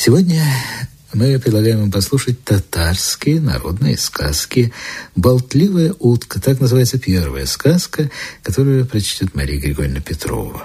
Сегодня мы предлагаем вам послушать татарские народные сказки «Болтливая утка». Так называется первая сказка, которую прочтет Мария Григорьевна Петрова.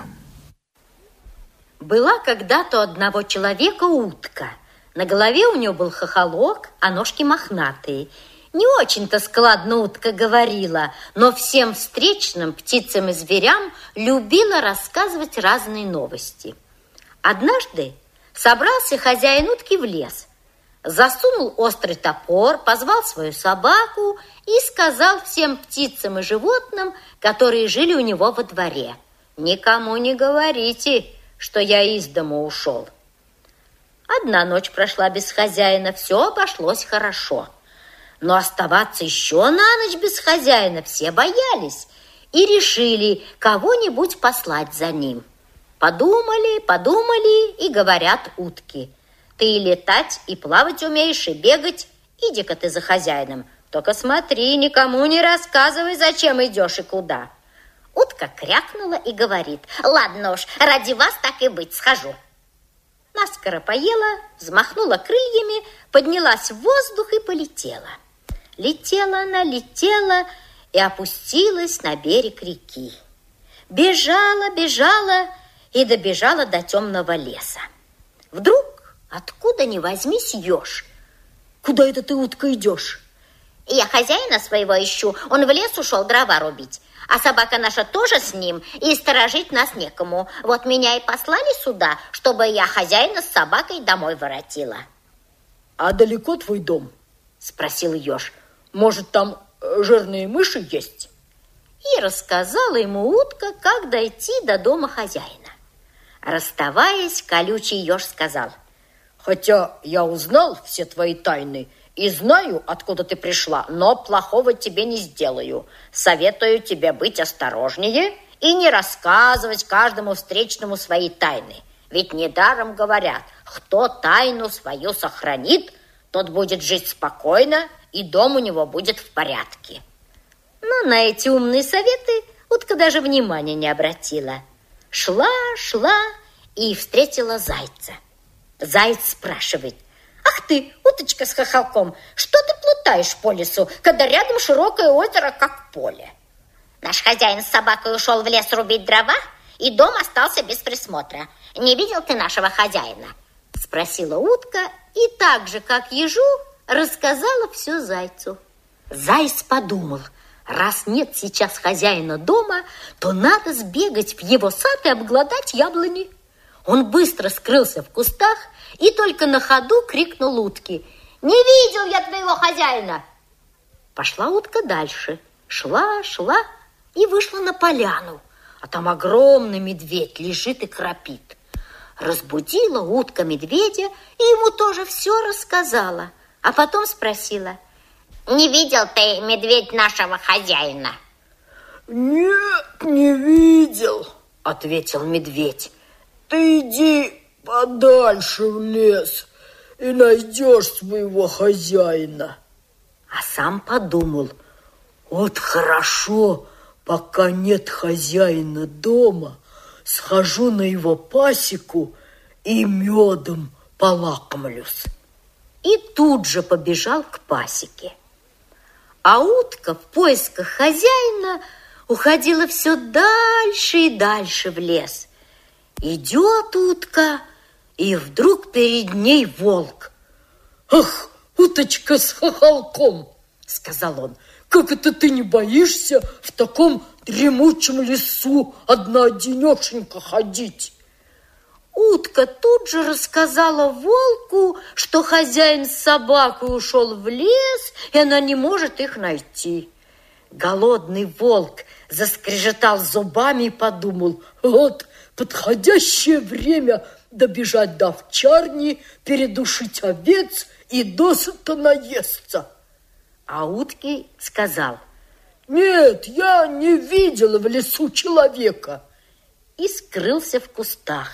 Была когда-то у одного человека утка. На голове у нее был хохолок, а ножки мохнатые. Не очень-то складно утка говорила, но всем встречным, птицам и зверям, любила рассказывать разные новости. Однажды собрался хозяин утки в лес, засунул острый топор, позвал свою собаку и сказал всем птицам и животным, которые жили у него во дворе: «Никому не говорите, что я из дома ушел». Одна ночь прошла без хозяина, все обошлось хорошо. Но оставаться еще на ночь без хозяина все боялись и решили кого-нибудь послать за ним. Подумали и говорят утки: «Ты и летать, и плавать умеешь, и бегать. Иди-ка ты за хозяином. Только смотри, никому не рассказывай, зачем идешь и куда». Утка крякнула и говорит: «Ладно уж, ради вас так и быть, схожу». Наскоро поела, взмахнула крыльями, поднялась в воздух и полетела. Летела она, летела и опустилась на берег реки. Бежала и добежала до темного леса. Вдруг, откуда ни возьмись, еж. «Куда это ты, утка, идешь?» «Я хозяина своего ищу, он в лес ушел дрова рубить. А собака наша тоже с ним, и сторожить нас некому. Вот меня и послали сюда, чтобы я хозяина с собакой домой воротила». «А далеко твой дом?» – спросил еж. «Может, там жирные мыши есть?» И рассказала ему утка, как дойти до дома хозяина. Расставаясь, колючий еж сказал: «Хотя я узнал все твои тайны и знаю, откуда ты пришла, но плохого тебе не сделаю. Советую тебе быть осторожнее и не рассказывать каждому встречному свои тайны. Ведь недаром говорят: кто тайну свою сохранит, тот будет жить спокойно, и дом у него будет в порядке». Но на эти умные советы утка даже внимания не обратила. Шла и встретила зайца. Заяц спрашивает: «Ах ты, уточка с хохолком, что ты плутаешь по лесу, когда рядом широкое озеро, как поле?» «Наш хозяин с собакой ушел в лес рубить дрова, и дом остался без присмотра. Не видел ты нашего хозяина?» Спросила утка и так же, как ежу, рассказала все зайцу. Заяц подумал: раз нет сейчас хозяина дома, то надо сбегать в его сад и обглодать яблони. Он быстро скрылся в кустах и только на ходу крикнул утке: «Не видел я твоего хозяина!» Пошла утка дальше, шла и вышла на поляну, а там огромный медведь лежит и храпит. Разбудила утка медведя и ему тоже все рассказала, а потом спросила: «Не видел ты, медведь, нашего хозяина?» «Нет, не видел», — ответил медведь. «Ты иди подальше в лес и найдешь своего хозяина». А сам подумал: вот хорошо, пока нет хозяина дома, схожу на его пасеку и медом полакомлюсь. И тут же побежал к пасеке. А утка в поисках хозяина уходила все дальше и дальше в лес. Идет утка, и вдруг перед ней волк. «Ах, уточка с хохолком!» — сказал он. «Как это ты не боишься в таком дремучем лесу одна-одинешенька ходить?» Утка тут же рассказала волку, что хозяин с собакой ушел в лес, и она не может их найти. Голодный волк заскрежетал зубами и подумал: вот подходящее время добежать до овчарни, передушить овец и досыта наесться. А утке сказал: «Нет, я не видел в лесу человека», и скрылся в кустах.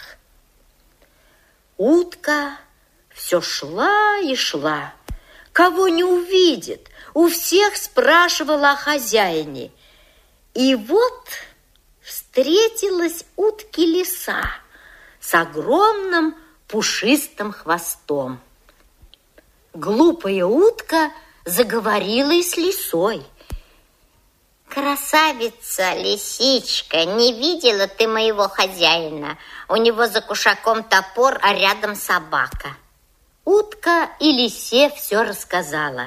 Утка все шла и шла, кого не увидит, у всех спрашивала о хозяине. И вот встретилась утке лиса с огромным пушистым хвостом. Глупая утка заговорила и с лисой. Красавица, лисичка, не видела ты моего хозяина? У него за кушаком топор, а рядом собака. Утка и лисе все рассказала.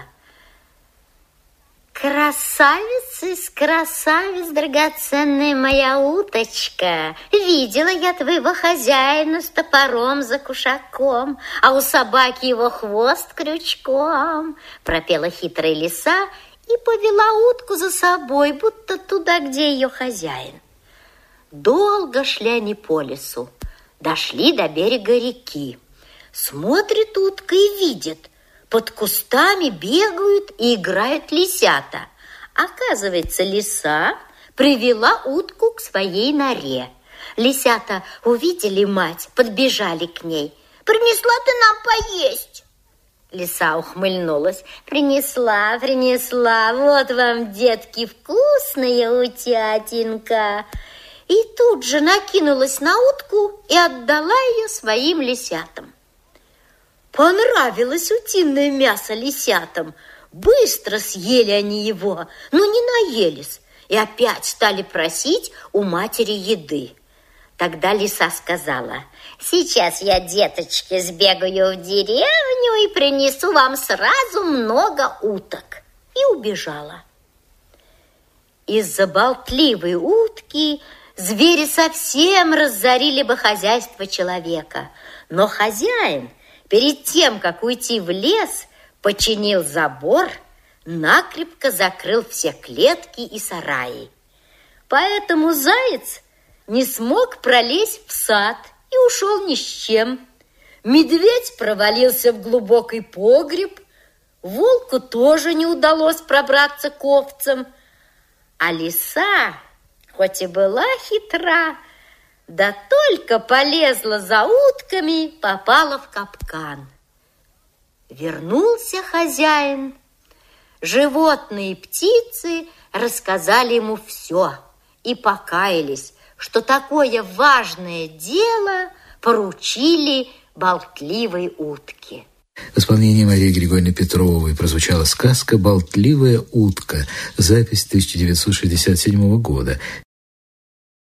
Красавица из красавиц, драгоценная моя уточка, видела я твоего хозяина с топором за кушаком, а у собаки его хвост крючком, пропела хитрая лиса и повела утку за собой, будто туда, где ее хозяин. Долго шли они по лесу, дошли до берега реки. Смотрит утка и видит, под кустами бегают и играют лисята. Оказывается, лиса привела утку к своей норе. Лисята увидели мать, подбежали к ней. «Принесла ты нам поесть?» Лиса ухмыльнулась. «Принесла, вот вам, детки, вкусная утятинка!» И тут же накинулась на утку и отдала ее своим лисятам. Понравилось утиное мясо лисятам. Быстро съели они его, но не наелись, и опять стали просить у матери еды. Тогда лиса сказала: «Сейчас я, деточки, сбегаю в деревню и принесу вам сразу много уток». И убежала. Из-за болтливой утки звери совсем разорили бы хозяйство человека. Но хозяин, перед тем, как уйти в лес, починил забор, накрепко закрыл все клетки и сараи. Поэтому заяц не смог пролезть в сад и ушел ни с чем. Медведь провалился в глубокий погреб, волку тоже не удалось пробраться к овцам, а лиса, хоть и была хитра, да только полезла за утками, попала в капкан. Вернулся хозяин. Животные и птицы рассказали ему все и покаялись, что такое важное дело поручили болтливой утке. В исполнении Марии Григорьевны Петровой прозвучала сказка «Болтливая утка», запись 1967 года.